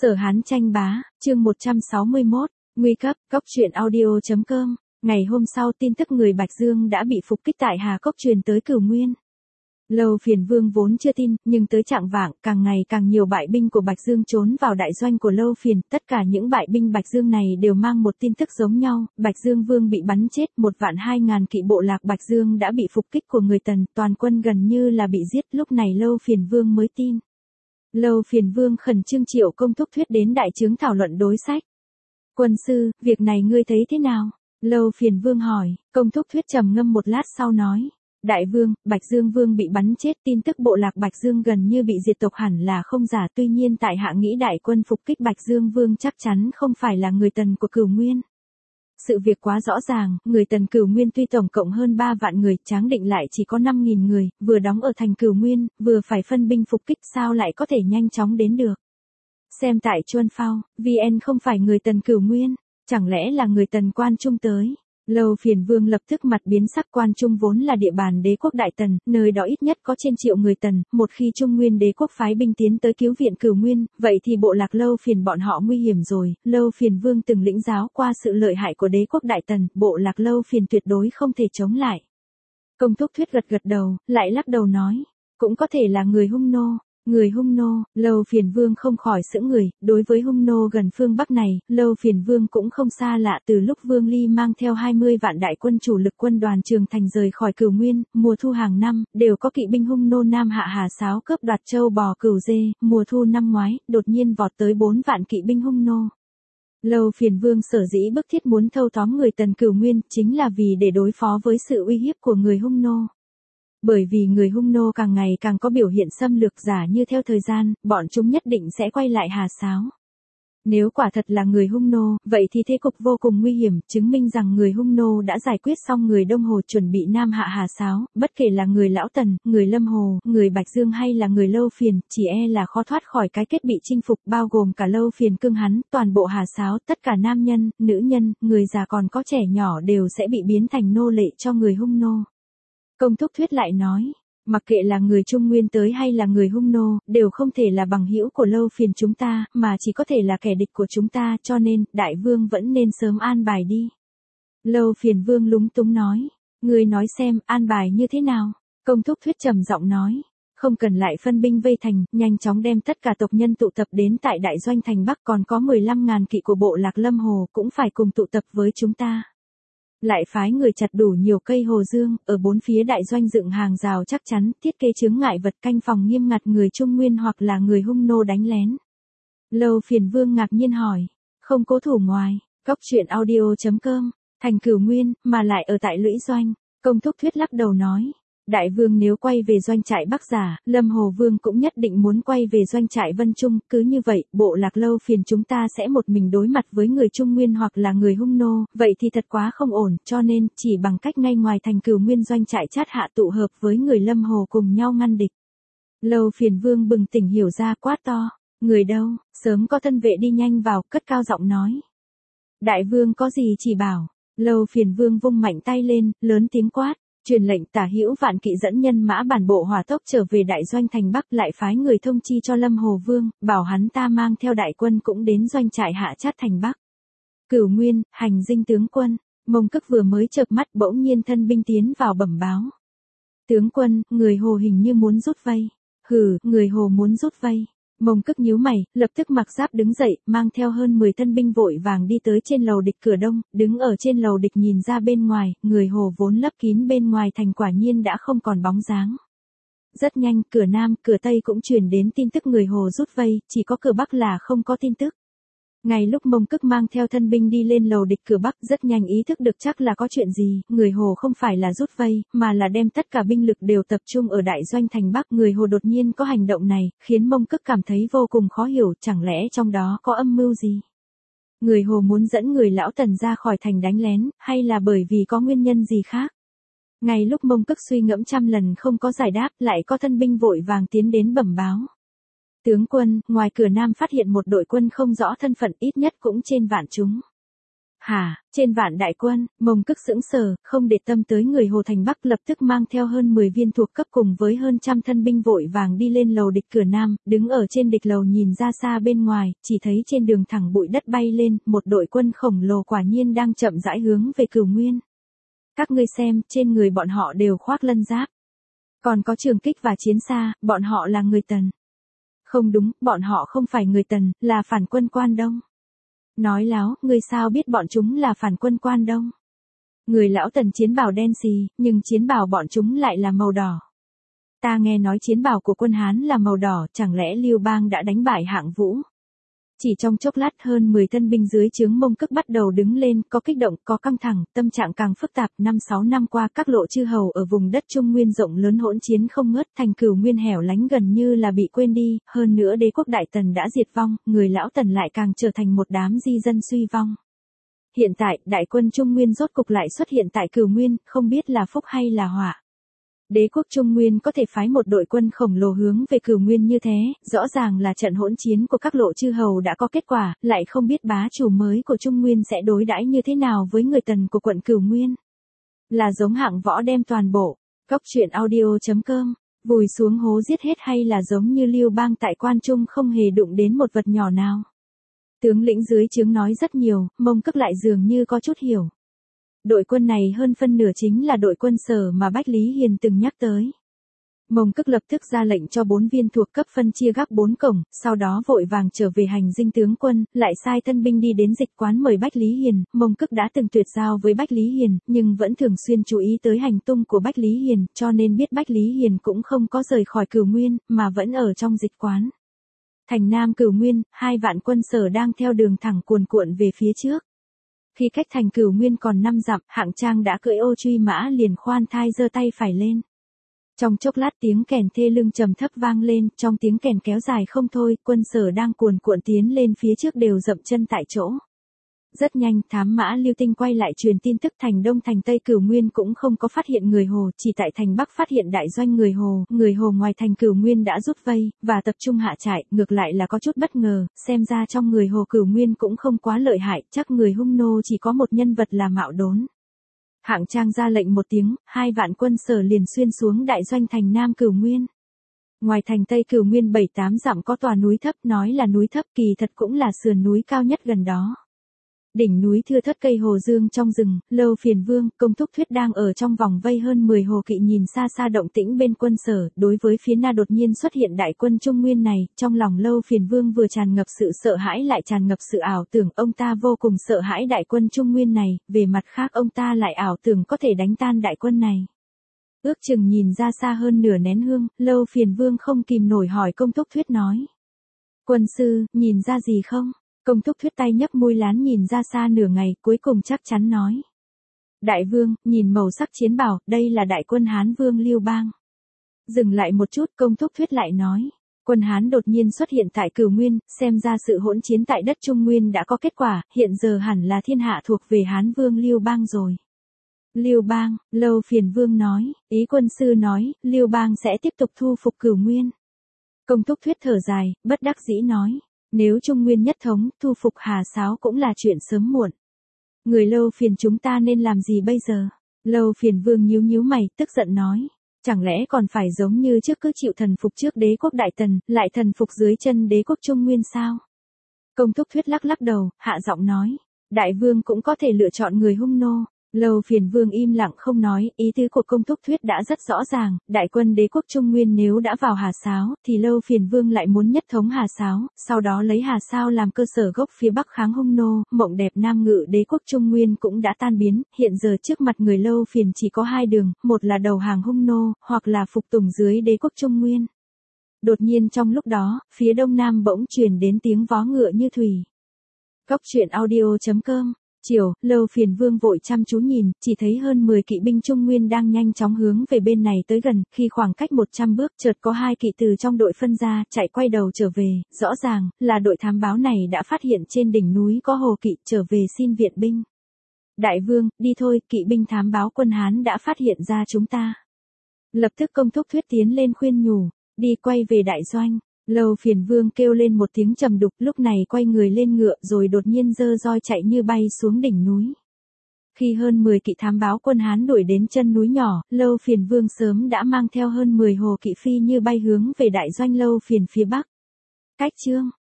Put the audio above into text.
Sở Hán tranh bá, chương 161, nguy cấp, cốc truyện audio.com. Ngày hôm sau tin tức người Bạch Dương đã bị phục kích tại Hà Cốc truyền tới Cửu Nguyên. Lâu Phiền Vương vốn chưa tin, nhưng tới chạng vạng, càng ngày càng nhiều bại binh của Bạch Dương trốn vào đại doanh của Lâu Phiền, tất cả những bại binh Bạch Dương này đều mang một tin tức giống nhau, Bạch Dương Vương bị bắn chết, 1.200.000 kỵ bộ lạc Bạch Dương đã bị phục kích của người Tần, toàn quân gần như là bị giết, lúc này Lâu Phiền Vương mới tin. Lâu Phiền Vương khẩn trương triệu Công Thúc Thuyết đến đại trướng thảo luận đối sách. Quân sư, việc này ngươi thấy thế nào? Lâu Phiền Vương hỏi, Công Thúc Thuyết trầm ngâm một lát sau nói. Đại vương, Bạch Dương Vương bị bắn chết, tin tức bộ lạc Bạch Dương gần như bị diệt tộc hẳn là không giả, tuy nhiên tại hạ nghĩ đại quân phục kích Bạch Dương Vương chắc chắn không phải là người Tần của Cửu Nguyên. Sự việc quá rõ ràng, người Tần Cửu Nguyên tuy tổng cộng hơn 3 vạn người, Tráng Định lại chỉ có 5.000 người, vừa đóng ở thành Cửu Nguyên, vừa phải phân binh phục kích, sao lại có thể nhanh chóng đến được. Xem tại Chuân Phao, VN không phải người Tần Cửu Nguyên, chẳng lẽ là người Tần Quan Trung tới. Lâu Phiền Vương lập tức mặt biến sắc, Quan Trung vốn là địa bàn đế quốc Đại Tần, nơi đó ít nhất có trên triệu người Tần, một khi Trung Nguyên đế quốc phái binh tiến tới cứu viện Cửu Nguyên, vậy thì bộ lạc Lâu Phiền bọn họ nguy hiểm rồi. Lâu Phiền Vương từng lĩnh giáo qua sự lợi hại của đế quốc Đại Tần, bộ lạc Lâu Phiền tuyệt đối không thể chống lại. Công Thúc Thuyết gật gật đầu, lại lắc đầu nói, cũng có thể là người Hung Nô. Người Hung Nô, Lâu Phiền Vương không khỏi sững người, đối với Hung Nô gần phương Bắc này, Lâu Phiền Vương cũng không xa lạ, từ lúc Vương Ly mang theo 20 vạn đại quân chủ lực quân đoàn Trường Thành rời khỏi Cửu Nguyên, mùa thu hàng năm, đều có kỵ binh Hung Nô Nam Hạ Hà Sáo cướp đoạt châu bò cừu dê, mùa thu năm ngoái, đột nhiên vọt tới 4 vạn kỵ binh Hung Nô. Lâu Phiền Vương sở dĩ bức thiết muốn thâu tóm người Tần Cửu Nguyên, chính là vì để đối phó với sự uy hiếp của người Hung Nô. Bởi vì người Hung Nô càng ngày càng có biểu hiện xâm lược giả như theo thời gian, bọn chúng nhất định sẽ quay lại Hà Sáo. Nếu quả thật là người Hung Nô, vậy thì thế cục vô cùng nguy hiểm, chứng minh rằng người Hung Nô đã giải quyết xong người Đông Hồ chuẩn bị Nam Hạ Hà Sáo, bất kể là người Lão Tần, người Lâm Hồ, người Bạch Dương hay là người Lâu Phiền, chỉ e là khó thoát khỏi cái kết bị chinh phục, bao gồm cả Lâu Phiền cưng hắn, toàn bộ Hà Sáo, tất cả nam nhân, nữ nhân, người già còn có trẻ nhỏ đều sẽ bị biến thành nô lệ cho người Hung Nô. Công Thúc Thuyết lại nói, mặc kệ là người Trung Nguyên tới hay là người Hung Nô, đều không thể là bằng hữu của Lâu Phiền chúng ta, mà chỉ có thể là kẻ địch của chúng ta, cho nên, đại vương vẫn nên sớm an bài đi. Lâu Phiền Vương lúng túng nói, ngươi nói xem, an bài như thế nào? Công Thúc Thuyết trầm giọng nói, không cần lại phân binh vây thành, nhanh chóng đem tất cả tộc nhân tụ tập đến tại đại doanh thành Bắc, còn có 15.000 kỵ của bộ lạc Lâm Hồ cũng phải cùng tụ tập với chúng ta. Lại phái người chặt đủ nhiều cây hồ dương, ở bốn phía đại doanh dựng hàng rào chắc chắn, thiết kế chướng ngại vật canh phòng nghiêm ngặt người Trung Nguyên hoặc là người Hung Nô đánh lén. Lâu Phiền Vương ngạc nhiên hỏi, không cố thủ ngoài, cốc truyện audio.com, thành Cửu Nguyên, mà lại ở tại lũy doanh. Công Thúc Thuyết lắc đầu nói, đại vương nếu quay về doanh trại Bắc giả, Lâm Hồ Vương cũng nhất định muốn quay về doanh trại Vân Trung, cứ như vậy, bộ lạc Lâu Phiền chúng ta sẽ một mình đối mặt với người Trung Nguyên hoặc là người Hung Nô, vậy thì thật quá không ổn, cho nên, chỉ bằng cách ngay ngoài thành Cửu Nguyên doanh trại Chát Hạ tụ hợp với người Lâm Hồ cùng nhau ngăn địch. Lâu Phiền Vương bừng tỉnh hiểu ra, quát to, người đâu, sớm có thân vệ đi nhanh vào, cất cao giọng nói. Đại vương có gì chỉ bảo. Lâu Phiền Vương vung mạnh tay lên, lớn tiếng quát. Truyền lệnh Tả Hữu vạn kỵ dẫn nhân mã bản bộ hỏa tốc trở về đại doanh thành Bắc, lại phái người thông chi cho Lâm Hồ Vương, bảo hắn ta mang theo đại quân cũng đến doanh trại Hạ Chát thành Bắc. Cửu Nguyên, hành dinh tướng quân, Mông Cức vừa mới chợp mắt bỗng nhiên thân binh tiến vào bẩm báo. Tướng quân, người Hồ hình như muốn rút vây. Hừ, người Hồ muốn rút vây. Mông Cức nhíu mày, lập tức mặc giáp đứng dậy, mang theo hơn 10 thân binh vội vàng đi tới trên lầu địch cửa đông, đứng ở trên lầu địch nhìn ra bên ngoài, người Hồ vốn lấp kín bên ngoài thành quả nhiên đã không còn bóng dáng. Rất nhanh, cửa Nam, cửa Tây cũng truyền đến tin tức người Hồ rút vây, chỉ có cửa Bắc là không có tin tức. Ngay lúc Mông Cức mang theo thân binh đi lên lầu địch cửa Bắc, rất nhanh ý thức được chắc là có chuyện gì, người Hồ không phải là rút vây, mà là đem tất cả binh lực đều tập trung ở đại doanh thành Bắc. Người Hồ đột nhiên có hành động này, khiến Mông Cức cảm thấy vô cùng khó hiểu, chẳng lẽ trong đó có âm mưu gì? Người Hồ muốn dẫn người Lão Tần ra khỏi thành đánh lén, hay là bởi vì có nguyên nhân gì khác? Ngay lúc Mông Cức suy ngẫm trăm lần không có giải đáp, lại có thân binh vội vàng tiến đến bẩm báo. Tướng quân, ngoài cửa Nam phát hiện một đội quân không rõ thân phận, ít nhất cũng trên vạn chúng. Hả, trên vạn đại quân, Mông Cức sững sờ, không để tâm tới người Hồ Thành Bắc lập tức mang theo hơn 10 viên thuộc cấp cùng với hơn trăm thân binh vội vàng đi lên lầu địch cửa Nam, đứng ở trên địch lầu nhìn ra xa bên ngoài, chỉ thấy trên đường thẳng bụi đất bay lên, một đội quân khổng lồ quả nhiên đang chậm rãi hướng về Cửu Nguyên. Các ngươi xem, trên người bọn họ đều khoác lân giáp. Còn có trường kích và chiến xa, bọn họ là người Tần. Không đúng, bọn họ không phải người Tần, là phản quân Quan Đông. Nói láo, ngươi sao biết bọn chúng là phản quân Quan Đông? Người lão Tần chiến bào đen xì, nhưng chiến bào bọn chúng lại là màu đỏ. Ta nghe nói chiến bào của quân Hán là màu đỏ, chẳng lẽ Lưu Bang đã đánh bại Hạng Vũ? Chỉ trong chốc lát hơn 10 thân binh dưới trướng Mông Cức bắt đầu đứng lên, có kích động, có căng thẳng, tâm trạng càng phức tạp. 5-6 năm qua các lộ chư hầu ở vùng đất Trung Nguyên rộng lớn hỗn chiến không ngớt, thành Cửu Nguyên hẻo lánh gần như là bị quên đi, hơn nữa đế quốc Đại Tần đã diệt vong, người lão Tần lại càng trở thành một đám di dân suy vong. Hiện tại, đại quân Trung Nguyên rốt cục lại xuất hiện tại Cửu Nguyên, không biết là phúc hay là họa. Đế quốc Trung Nguyên có thể phái một đội quân khổng lồ hướng về Cửu Nguyên như thế, rõ ràng là trận hỗn chiến của các lộ chư hầu đã có kết quả, lại không biết bá chủ mới của Trung Nguyên sẽ đối đãi như thế nào với người Tần của quận Cửu Nguyên. Là giống Hạng Võ đem toàn bộ, cóc truyện audio.com, vùi xuống hố giết hết hay là giống như Lưu Bang tại Quan Trung không hề đụng đến một vật nhỏ nào. Tướng lĩnh dưới trướng nói rất nhiều, Mông Cức lại dường như có chút hiểu. Đội quân này hơn phân nửa chính là đội quân Sở mà Bách Lý Hiền từng nhắc tới. Mông Cức lập tức ra lệnh cho 4 viên thuộc cấp phân chia gác 4 cổng, sau đó vội vàng trở về hành dinh tướng quân, lại sai thân binh đi đến dịch quán mời Bách Lý Hiền. Mông Cức đã từng tuyệt giao với Bách Lý Hiền, nhưng vẫn thường xuyên chú ý tới hành tung của Bách Lý Hiền, cho nên biết Bách Lý Hiền cũng không có rời khỏi Cửu Nguyên, mà vẫn ở trong dịch quán. Thành Nam Cửu Nguyên, 2 vạn quân Sở đang theo đường thẳng cuồn cuộn về phía trước. Khi cách thành Cửu Nguyên còn 5 dặm, Hạng Trang đã cưỡi ô truy mã liền khoan thai giơ tay phải lên. Trong chốc lát tiếng kèn thê lưng trầm thấp vang lên, trong tiếng kèn kéo dài không thôi, quân Sở đang cuồn cuộn tiến lên phía trước đều dậm chân tại chỗ. Rất nhanh, thám mã Lưu Tinh quay lại truyền tin tức thành Đông thành Tây Cửu Nguyên cũng không có phát hiện người Hồ, chỉ tại thành Bắc phát hiện đại doanh người Hồ ngoài thành Cửu Nguyên đã rút vây, và tập trung hạ trại, ngược lại là có chút bất ngờ, xem ra trong người Hồ Cửu Nguyên cũng không quá lợi hại, chắc người hung nô chỉ có một nhân vật là Mạo Đốn. Hạng Trang ra lệnh một tiếng, 2 vạn quân Sở liền xuyên xuống đại doanh thành Nam Cửu Nguyên. Ngoài thành Tây Cửu Nguyên 7-8 dặm có tòa núi thấp, nói là núi thấp kỳ thật cũng là sườn núi cao nhất gần đó. Đỉnh núi thưa thớt cây hồ dương trong rừng, Lâu Phiền Vương, Công Thúc Thuyết đang ở trong vòng vây hơn 10 hồ kỵ nhìn xa xa động tĩnh bên quân Sở, đối với phía Na đột nhiên xuất hiện đại quân Trung Nguyên này, trong lòng Lâu Phiền Vương vừa tràn ngập sự sợ hãi lại tràn ngập sự ảo tưởng, ông ta vô cùng sợ hãi đại quân Trung Nguyên này, về mặt khác ông ta lại ảo tưởng có thể đánh tan đại quân này. Ước chừng nhìn ra xa hơn nửa nén hương, Lâu Phiền Vương không kìm nổi hỏi Công Thúc Thuyết nói: "Quân sư, nhìn ra gì không?" Công Thúc Thuyết tay nhấp môi lán nhìn ra xa nửa ngày, cuối cùng chắc chắn nói: "Đại vương, nhìn màu sắc chiến bào, đây là đại quân Hán Vương Lưu Bang." Dừng lại một chút, Công Thúc Thuyết lại nói: "Quân Hán đột nhiên xuất hiện tại Cửu Nguyên, xem ra sự hỗn chiến tại đất Trung Nguyên đã có kết quả, hiện giờ hẳn là thiên hạ thuộc về Hán Vương Lưu Bang rồi." Lưu Bang, Lâu Phiền Vương nói, ý quân sư nói, Lưu Bang sẽ tiếp tục thu phục Cửu Nguyên. Công Thúc Thuyết thở dài, bất đắc dĩ nói: "Nếu Trung Nguyên nhất thống, thu phục Hà Sáo cũng là chuyện sớm muộn. Người Lâu Phiền chúng ta nên làm gì bây giờ?" Lâu Phiền Vương nhíu nhíu mày, tức giận nói: "Chẳng lẽ còn phải giống như trước cứ chịu thần phục trước đế quốc Đại Tần, lại thần phục dưới chân đế quốc Trung Nguyên sao?" Công Thúc Thuyết lắc lắc đầu, hạ giọng nói: "Đại vương cũng có thể lựa chọn người hung nô." Lâu Phiền Vương im lặng không nói, ý tứ của Công Thúc Thuyết đã rất rõ ràng, đại quân đế quốc Trung Nguyên nếu đã vào Hà Sáo, thì Lâu Phiền Vương lại muốn nhất thống Hà Sáo, sau đó lấy Hà Sáo làm cơ sở gốc phía Bắc kháng hung nô, mộng đẹp Nam Ngự đế quốc Trung Nguyên cũng đã tan biến, hiện giờ trước mặt người Lâu Phiền chỉ có 2 đường, một là đầu hàng hung nô, hoặc là phục tùng dưới đế quốc Trung Nguyên. Đột nhiên trong lúc đó, phía đông nam bỗng truyền đến tiếng vó ngựa như thủy. Cóc truyện audio.com. Chiều, Lâu Phiền Vương vội chăm chú nhìn, chỉ thấy hơn 10 kỵ binh Trung Nguyên đang nhanh chóng hướng về bên này tới gần, khi khoảng cách 100 bước, chợt có 2 kỵ từ trong đội phân ra, chạy quay đầu trở về, rõ ràng là đội thám báo này đã phát hiện trên đỉnh núi có hồ kỵ, trở về xin viện binh. "Đại vương, đi thôi, kỵ binh thám báo quân Hán đã phát hiện ra chúng ta." Lập tức Công Thúc Thuyết tiến lên khuyên nhủ: "Đi quay về đại doanh." Lâu Phiền Vương kêu lên một tiếng trầm đục, lúc này quay người lên ngựa rồi đột nhiên giơ roi chạy như bay xuống đỉnh núi. Khi hơn 10 kỵ thám báo quân Hán đuổi đến chân núi nhỏ, Lâu Phiền Vương sớm đã mang theo hơn 10 hồ kỵ phi như bay hướng về đại doanh Lâu Phiền phía bắc. Cách chương